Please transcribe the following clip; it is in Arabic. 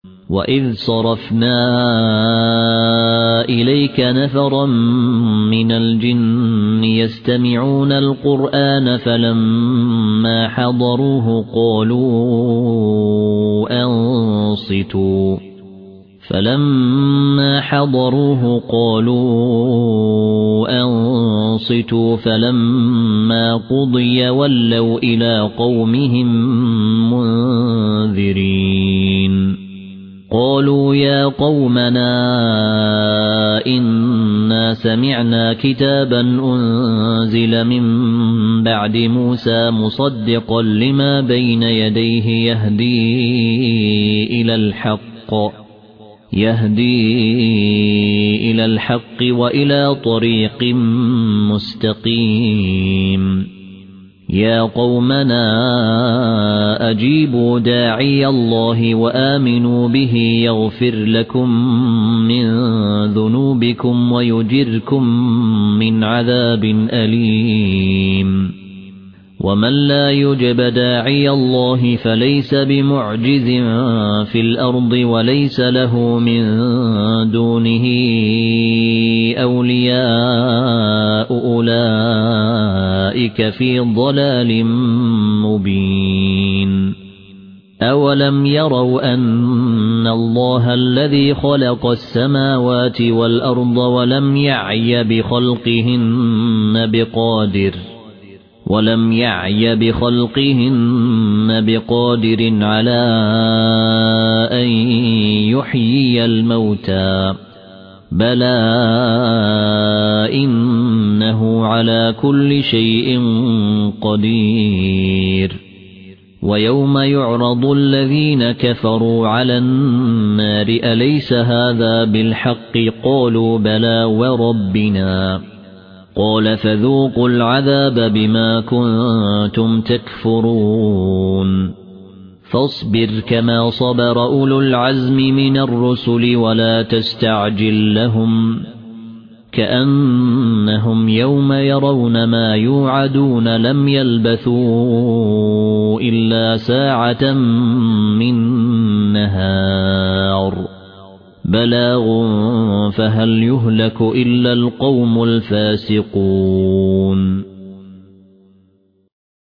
وإذ صرفنا إليك نفرا من الجن يستمعون القرآن فلما حضروه قالوا أنصتوا فلما قضي ولوا إلى قومهم منذرين قالوا يا قومنا إنا سمعنا كتابا أنزل من بعد موسى مصدقا لما بين يديه يهدي إلى الحق وإلى طريق مستقيم يا قومنا أجيبوا داعي الله وآمنوا به يغفر لكم من ذنوبكم ويجركم من عذاب أليم ومن لا يجب داعي الله فليس بمعجز في الأرض وليس له من دونه أولياء أولئك في ضلال مبين أولم يروا أن الله الذي خلق السماوات والأرض ولم يعي بخلقهن بقادر على أن يحيي الموتى بلى إنه على كل شيء قدير ويوم يعرض الذين كفروا على النار أليس هذا بالحق قالوا بلى وربنا قال فذوقوا العذاب بما كنتم تكفرون فاصبر كما صبر أولو العزم من الرسل ولا تستعجل لهم كأنهم يوم يرون ما يوعدون لم يلبثوا إلا ساعة من نهار بلاغ فهل يهلك إلا القوم الفاسقون